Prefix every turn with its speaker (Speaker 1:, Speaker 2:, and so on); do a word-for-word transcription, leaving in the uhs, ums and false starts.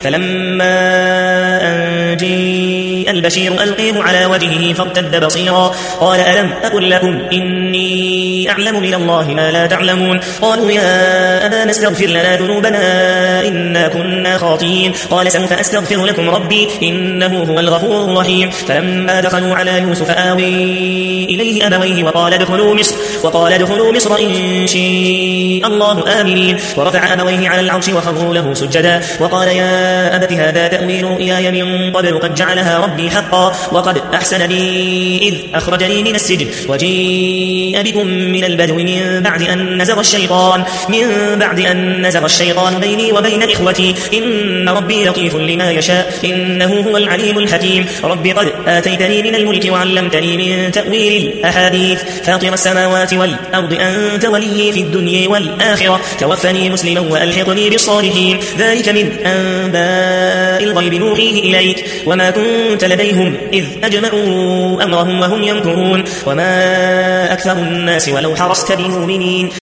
Speaker 1: فلما أن جيء البشير ألقيه على وجهه فارتد بصيرا قال ألم أقل لكم إني أعلم من الله ما لا تعلمون قالوا يا أبانا استغفر لنا ذنوبنا إنا كنا خاطئين قال سوف أستغفر لكم ربي إنه هو الغفور الرحيم فلما دخلوا على يوسف آوي إليه أبويه وقال ادخلوا مصر وقال ادخلوا مصر إن شاء الله آمنين ورفع أبويه على العرش وخروا له سجدا وقال يا أبت هذا تأويل رؤياي من قبل قد جعلها ربي حقا وقد أحسن بي إذ أخرجني من السجن وجيء بكم من البدو من بعد أن نزغ الشيطان من بعد أن نزغ الشيطان بيني وبين إخوتي إن ربي لطيف لما يشاء إنه هو العليم الحكيم رب قد آتيتني من الملك وعلمتني من تأويل الأحاديث فاطر السماوات والأرض أنت ولي في الدنيا والآخرة توفني مسلما وألحقني بالصالحين ذلك من أنباء الغيب نوحيه إليك وما كنت لديهم إذ أجمعوا أمرهم وهم يمكرون وما أكثر الناس ولو حرصت بمؤمنين